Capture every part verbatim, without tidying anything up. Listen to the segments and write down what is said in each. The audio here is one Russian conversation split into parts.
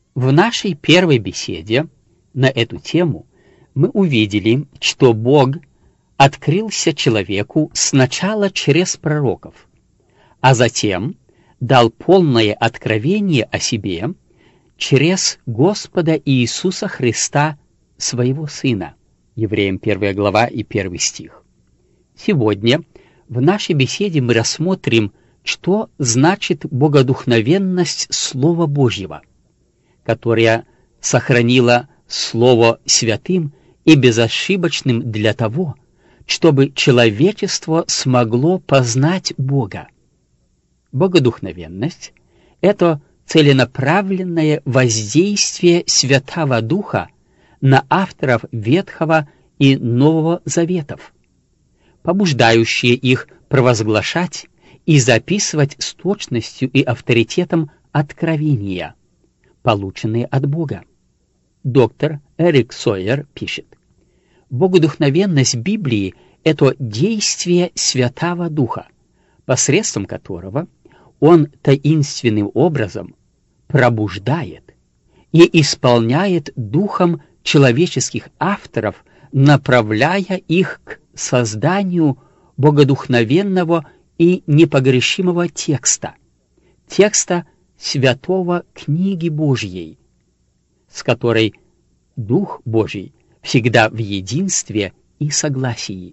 В нашей первой беседе на эту тему мы увидели, что Бог открылся человеку сначала через пророков, а затем дал полное откровение о себе через Господа Иисуса Христа, своего Сына. Евреям первая глава и первый стих. Сегодня в нашей беседе мы рассмотрим, что значит богодухновенность Слова Божьего, которая сохранила Слово святым и безошибочным для того, чтобы человечество смогло познать Бога. Богодухновенность — это целенаправленное воздействие Святого Духа на авторов Ветхого и Нового Заветов, побуждающие их провозглашать и записывать с точностью и авторитетом откровения, полученные от Бога. Доктор Эрик Сойер пишет: «Богодухновенность Библии — это действие Святого Духа, посредством которого Он таинственным образом пробуждает и исполняет духом человеческих авторов, направляя их к созданию богодухновенного и непогрешимого текста, текста святого книги Божьей, с которой Дух Божий всегда в единстве и согласии».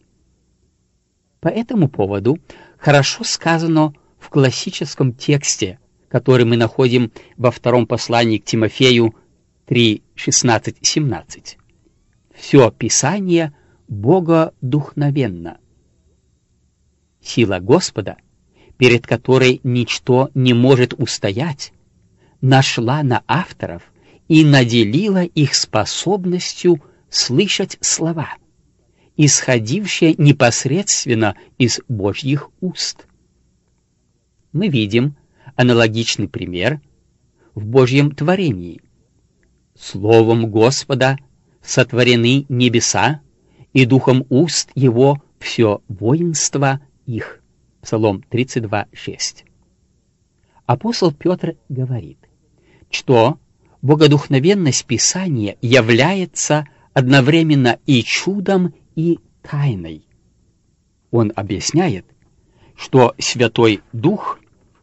По этому поводу хорошо сказано в классическом тексте, который мы находим во втором послании к Тимофею три шестнадцать семнадцать. «Все Писание богодухновенно. Сила Господа, перед которой ничто не может устоять, нашла на авторов и наделила их способностью слышать слова, исходившие непосредственно из Божьих уст». Мы видим аналогичный пример в Божьем творении. Словом Господа сотворены небеса, и духом уст Его все воинство их. Псалом тридцать два шесть. Апостол Петр говорит, что богодухновенность Писания является одновременно и чудом, и тайной. Он объясняет, что Святой Дух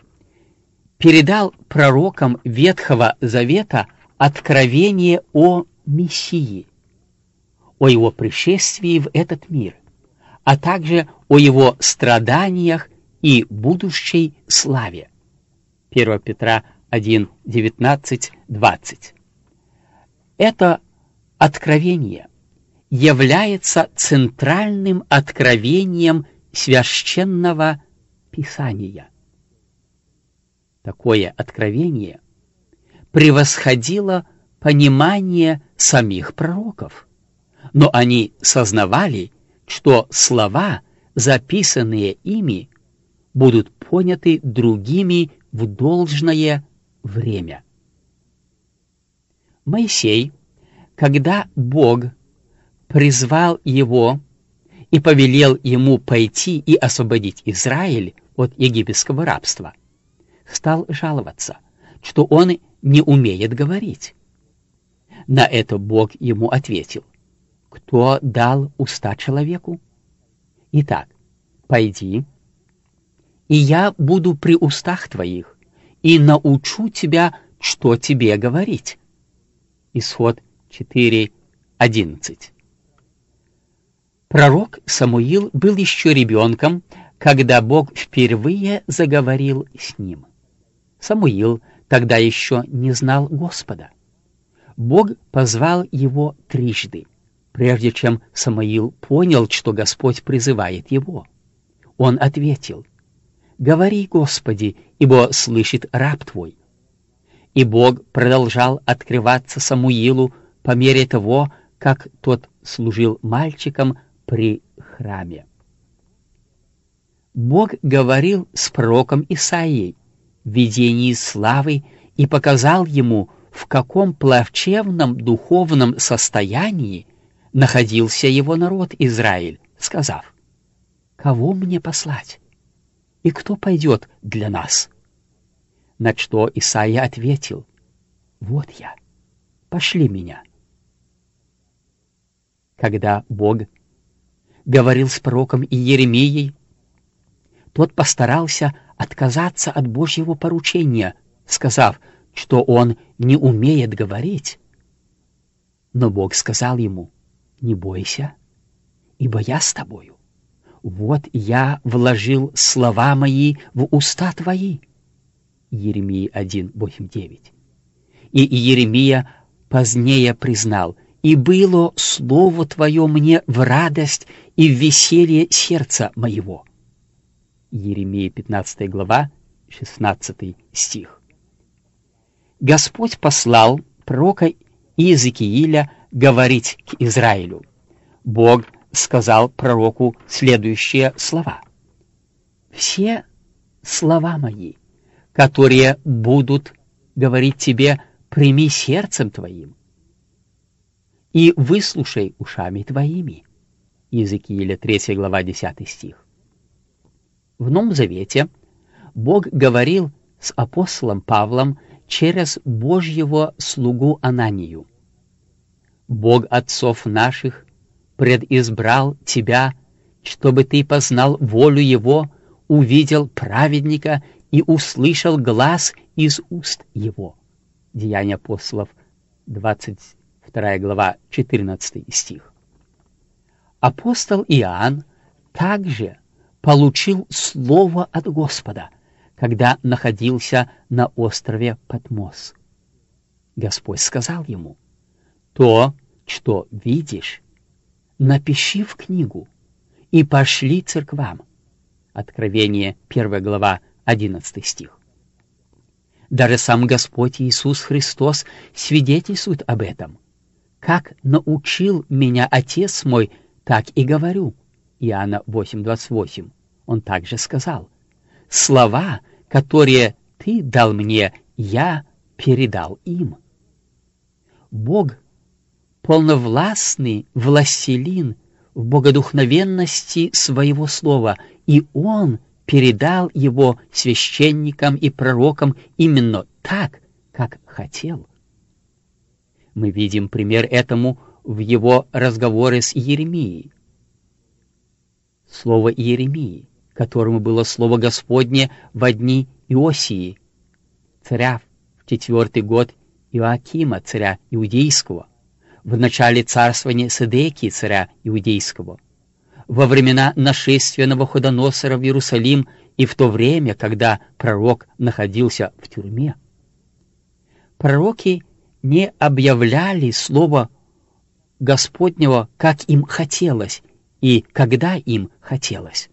передал пророкам Ветхого Завета откровение о Мессии, о Его пришествии в этот мир, а также о Его страданиях и будущей славе. первое Петра один девятнадцать двадцать. Это откровение является центральным откровением Священного Писания. Такое откровение превосходило понимание самих пророков, но они сознавали, что слова, записанные ими, будут поняты другими в должное время. Моисей, когда Бог призвал его и повелел ему пойти и освободить Израиль от египетского рабства, стал жаловаться, что он не умеет говорить. На это Бог ему ответил: «Кто дал уста человеку? Итак, пойди, и я буду при устах твоих, и научу тебя, что тебе говорить». Исход четыре одиннадцать. Пророк Самуил был еще ребенком, когда Бог впервые заговорил с ним. Самуил тогда еще не знал Господа. Бог позвал его трижды, прежде чем Самуил понял, что Господь призывает его. Он ответил: «Говори, Господи, ибо слышит раб твой». И Бог продолжал открываться Самуилу по мере того, как тот служил мальчиком при храме. Бог говорил с пророком Исаией в видении славы и показал ему, в каком плачевном духовном состоянии находился его народ Израиль, сказав: «Кого мне послать? И кто пойдет для нас?» На что Исаия ответил: «Вот я, пошли меня». Когда Бог говорил с пророком Иеремией, тот постарался отказаться от Божьего поручения, сказав, что он не умеет говорить. Но Бог сказал ему: «Не бойся, ибо я с тобою. Вот я вложил слова мои в уста твои». Иеремии один, восемь, девять. И Иеремия позднее признал: «И было слово твое мне в радость и в веселье сердца моего». Иеремия пятнадцатая глава, шестнадцатый стих. Господь послал пророка Иезекииля говорить к Израилю. Бог сказал пророку следующие слова: «Все слова мои, которые будут говорить тебе, прими сердцем твоим и выслушай ушами твоими». Иезекииля третья глава, десятый стих. В Новом Завете Бог говорил с апостолом Павлом через Божьего слугу Ананию: «Бог отцов наших предизбрал тебя, чтобы ты познал волю Его, увидел праведника и услышал глас из уст Его». Деяния апостолов, двадцать вторая глава, четырнадцатый стих. Апостол Иоанн также получил слово от Господа, когда находился на острове Патмос. Господь сказал ему: «То, что видишь, напиши в книгу и пошли церквам». Откровение, первая глава, одиннадцатый стих. Даже сам Господь Иисус Христос свидетельствует об этом. «Как научил меня Отец мой, так и говорю». Иоанна восемь, двадцать восемь. Он также сказал: «Слова, которые ты дал мне, я передал им». Бог полновластный властелин в богодухновенности своего слова, и Он передал его священникам и пророкам именно так, как хотел. Мы видим пример этому в его разговоре с Иеремией. Слово Иеремии, которому было слово Господне во дни Иосии, царя в четвертый год Иоакима, царя Иудейского, в начале царствования Седекии, царя Иудейского, во времена нашествия Навуходоносора в Иерусалим и в то время, когда пророк находился в тюрьме. Пророки не объявляли слово Господнего, как им хотелось и когда им хотелось.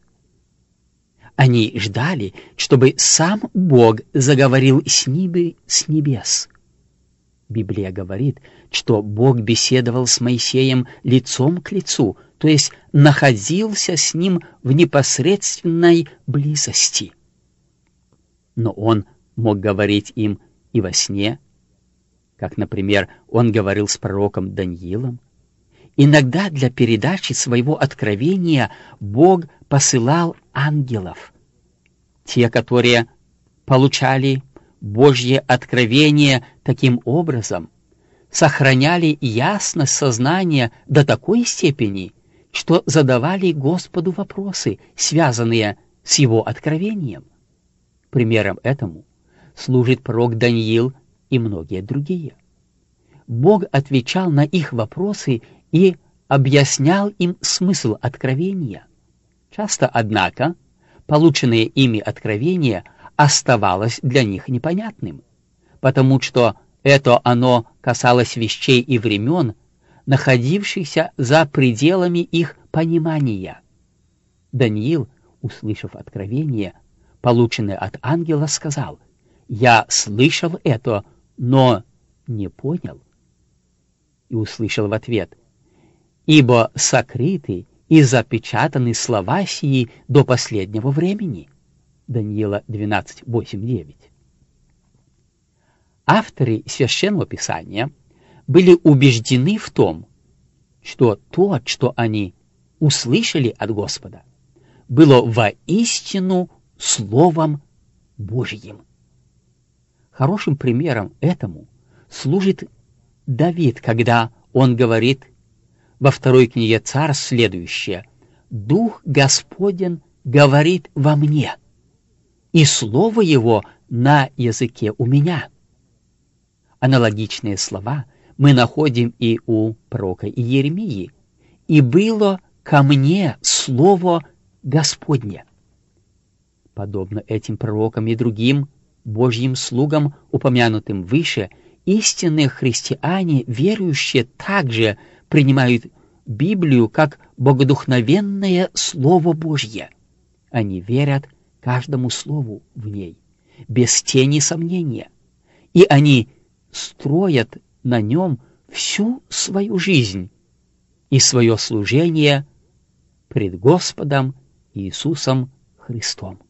Они ждали, чтобы сам Бог заговорил с ними с небес. Библия говорит, что Бог беседовал с Моисеем лицом к лицу, то есть находился с ним в непосредственной близости. Но Он мог говорить им и во сне, как, например, Он говорил с пророком Даниилом. Иногда для передачи своего откровения Бог посылал ангелов. Те, которые получали Божье откровение таким образом, сохраняли ясность сознания до такой степени, что задавали Господу вопросы, связанные с Его откровением. Примером этому служит пророк Даниил и многие другие. Бог отвечал на их вопросы и объяснял им смысл откровения. Часто, однако, полученное ими откровение оставалось для них непонятным, потому что это оно касалось вещей и времен, находившихся за пределами их понимания. Даниил, услышав откровение, полученное от ангела, сказал: «Я слышал это, но не понял». И услышал в ответ: «Ибо сокрыты и запечатаны слова сии до последнего времени». Даниила двенадцать, восемь, девять. Авторы Священного Писания были убеждены в том, что то, что они услышали от Господа, было воистину Словом Божьим. Хорошим примером этому служит Давид, когда он говорит во второй книге Царств следующее: «Дух Господень говорит во мне, и слово Его на языке у меня». Аналогичные слова мы находим и у пророка Иеремии: «И было ко мне слово Господне». Подобно этим пророкам и другим Божьим слугам, упомянутым выше, истинные христиане, верующие, также принимают Библию как богодухновенное Слово Божье. Они верят каждому слову в ней, без тени сомнения, и они строят на нем всю свою жизнь и свое служение пред Господом Иисусом Христом.